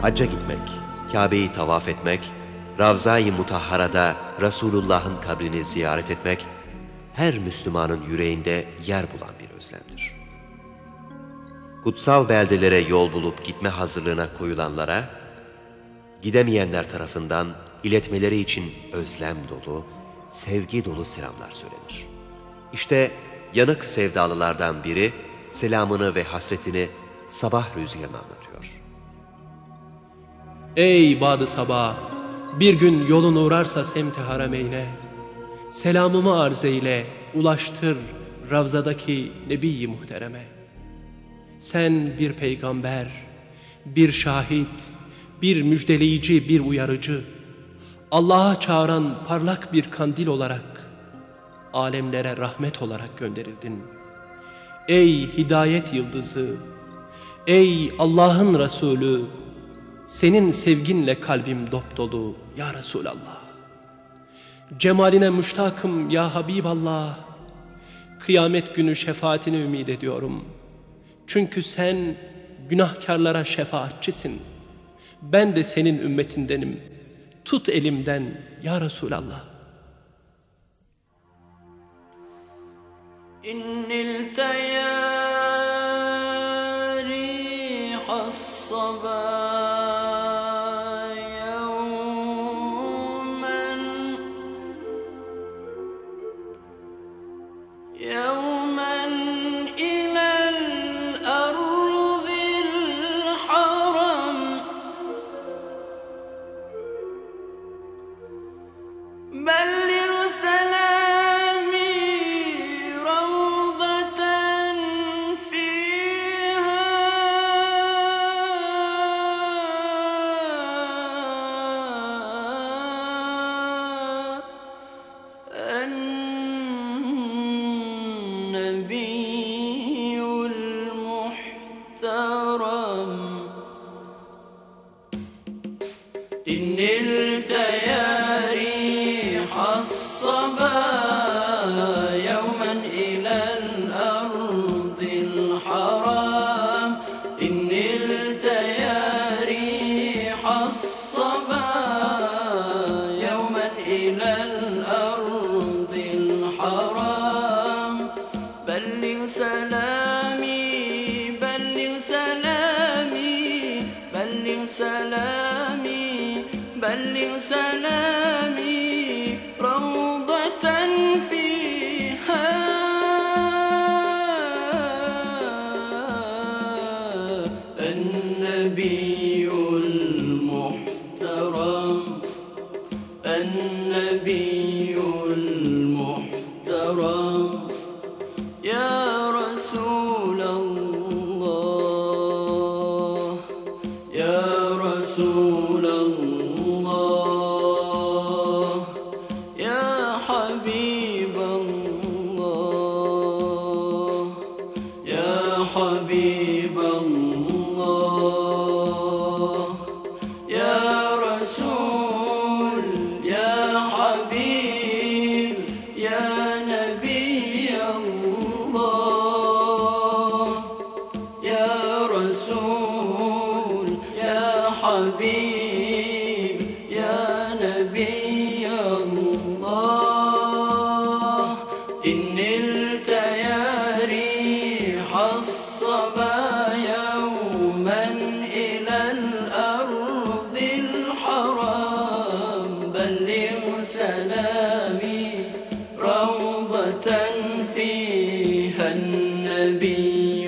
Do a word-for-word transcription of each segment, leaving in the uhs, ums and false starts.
Hacca gitmek, Kabe'yi tavaf etmek, Ravza-i Mutahhara'da Resulullah'ın kabrini ziyaret etmek, her Müslümanın yüreğinde yer bulan bir özlemdir. Kutsal beldelere yol bulup gitme hazırlığına koyulanlara, gidemeyenler tarafından iletmeleri için özlem dolu, sevgi dolu selamlar söylenir. İşte yanık sevdalılardan biri selamını ve hasretini sabah rüzgarına anlatıyor. Ey Bad-ı Sabah! Bir gün yolun uğrarsa semt-i harameyne, selamımı arz eyle, ulaştır Ravzadaki Nebi-i Muhtereme. Sen bir peygamber, bir şahit, bir müjdeleyici, bir uyarıcı, Allah'a çağıran parlak bir kandil olarak, alemlere rahmet olarak gönderildin. Ey hidayet yıldızı, ey Allah'ın Resulü, senin sevginle kalbim dopdolu ya Resulallah. Cemaline müştakım ya Habiballah. Kıyamet günü şefaatini ümid ediyorum. Çünkü sen günahkarlara şefaatçisin. Ben de senin ümmetindenim. Tut elimden ya Resulallah. İnnil teyâ rîha's-sabâ يوما إلى الأرض الحرم بلغ سلامي روضة فيها النبي المحترم إن نلت يا ريح الصبا يوما إلى الأرض الحرام إن نلت يا ريح الصبا يوما إلى الأرض الحرام بلغ سلامي بلغ سلامي بلغ سلامي بلغ سلامي روضة فيها النبي المحترم النبي المحترم يا رسول الله يا رسول الله يا حبيب الله يا حبيب الله يا رسول يا حبيب يا نبي الله يا رسول يا حبيب يا نبي الله إن نلت يا ريح الصبا يوما إلى الأرض الحرام بلغ سلامي روضة فيها النبي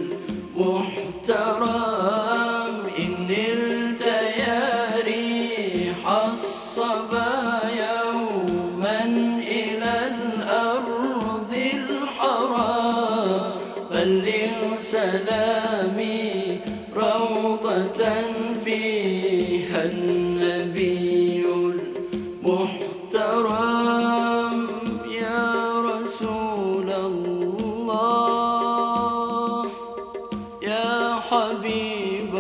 المحترم إن نلت يا ريح الصبا يوما إلى الأرض الحرام بلغ سلامي روضة فيها النبي المحترم يا رسول الله يا حبيب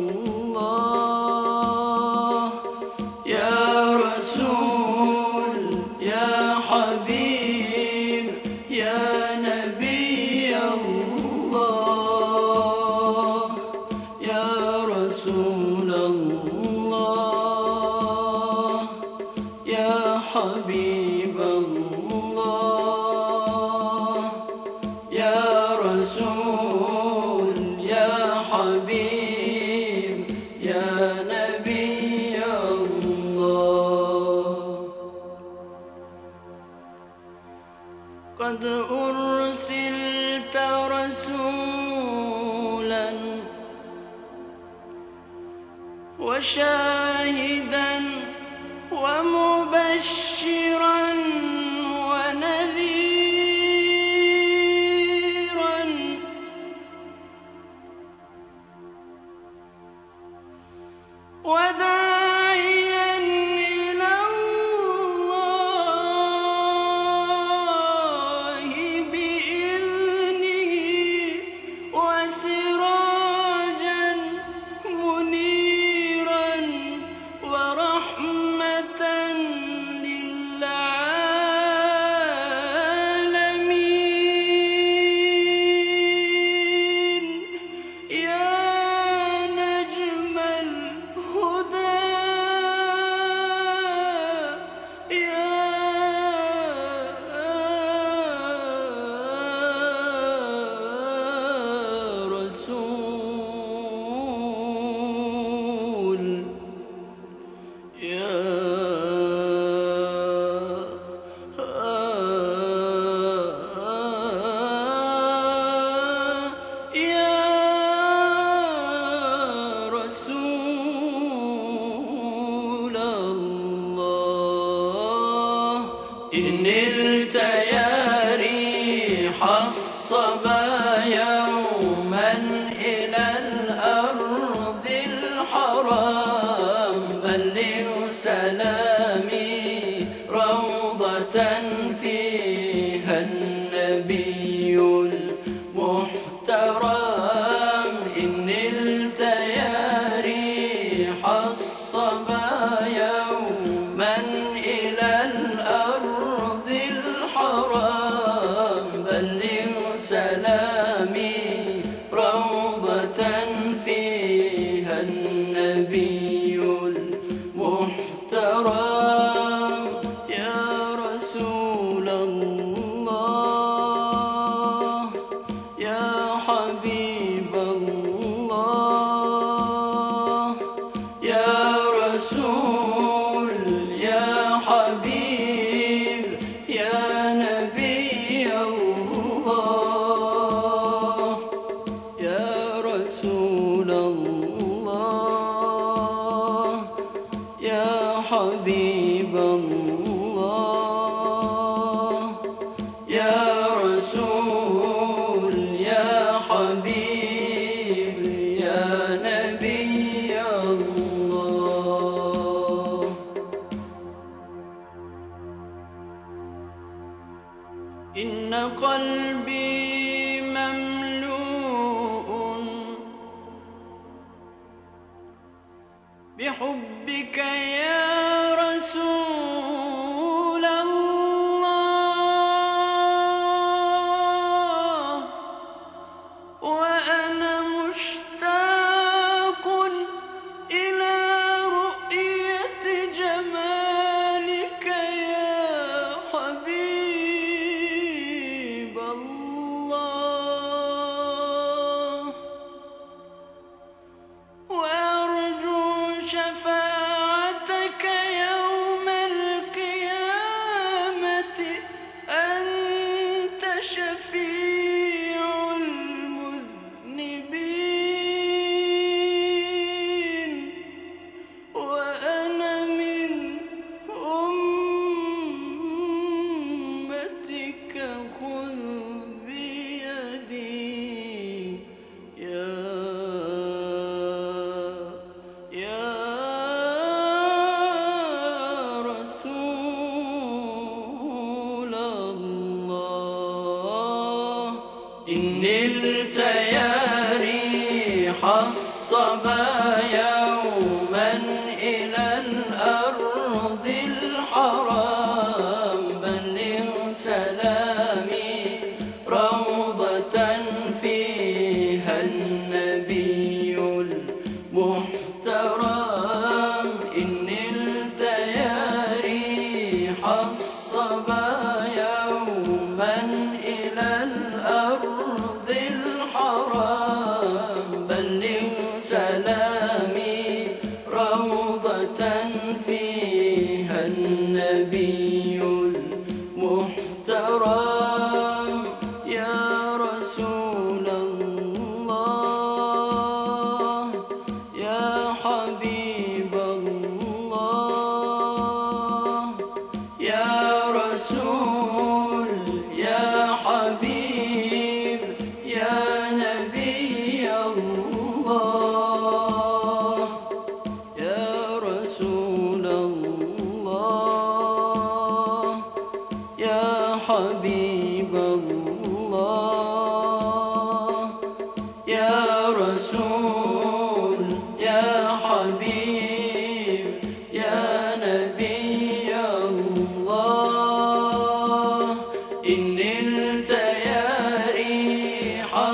الله يا رسول يا حبيب يا نبي الله يا رسول الله رسول يا حبيب يا نبي الله. قد أرسلت رسولا وشاهدا ومبشرا ونذيرا وداعيا إلى الله بإذنه وسراجا منيرا ورحمة للعالمين. يا نجم الهدى يا رسول يا يا رسول الله. إن نلت يا ريح الصبا يوما إلى الأرض الحرام بلغ سلامي روضة فيها النبي المحترم. إن نلت يا ريح الصبا يوما إلى الأرض الحرام بلغ سلامي روضة فيها النبي المحترم. يا رسول الله يا حبيب الله يا رسول يا حبيب يا نبي الله. يا رسول الله يا حبيب الله يا رسول يا حبيب يا نبي الله. إن قلبي مملوء بحبك يا رسول الله وأنا مشتاق إلى رؤية جمالك يا حبيب الله وأرجو شفاعتك يوم القيامة. أنت شفيع المذنبين وأنا من أمتك خذ بيدي يا يا رسول الله. إن نلت يا ريح الصبا يوما إلى الأرض الحرام بلغ سلامي روضة فيها النبي المحترم. إن نلت يا ريح الصبا يوما إلى الأرض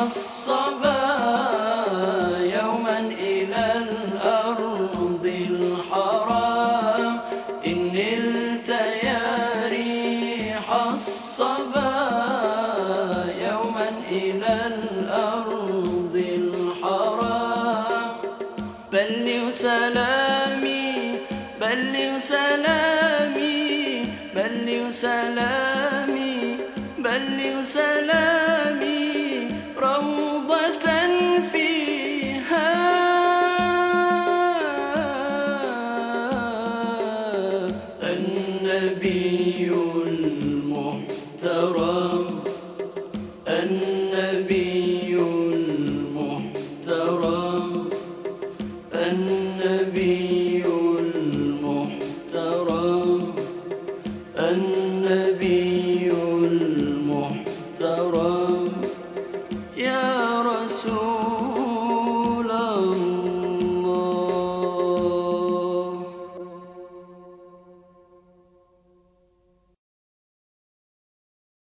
الصبا يوما إلى الأرض الحرام إن نلت يا ريح الصبا يوما إلى الأرض الحرام بلغ سلامي بلغ سلامي بلغ سلامي بلغ سلامي روضة فيها النبي المحترم النبي المحترم النبي المحترم النبي المحترم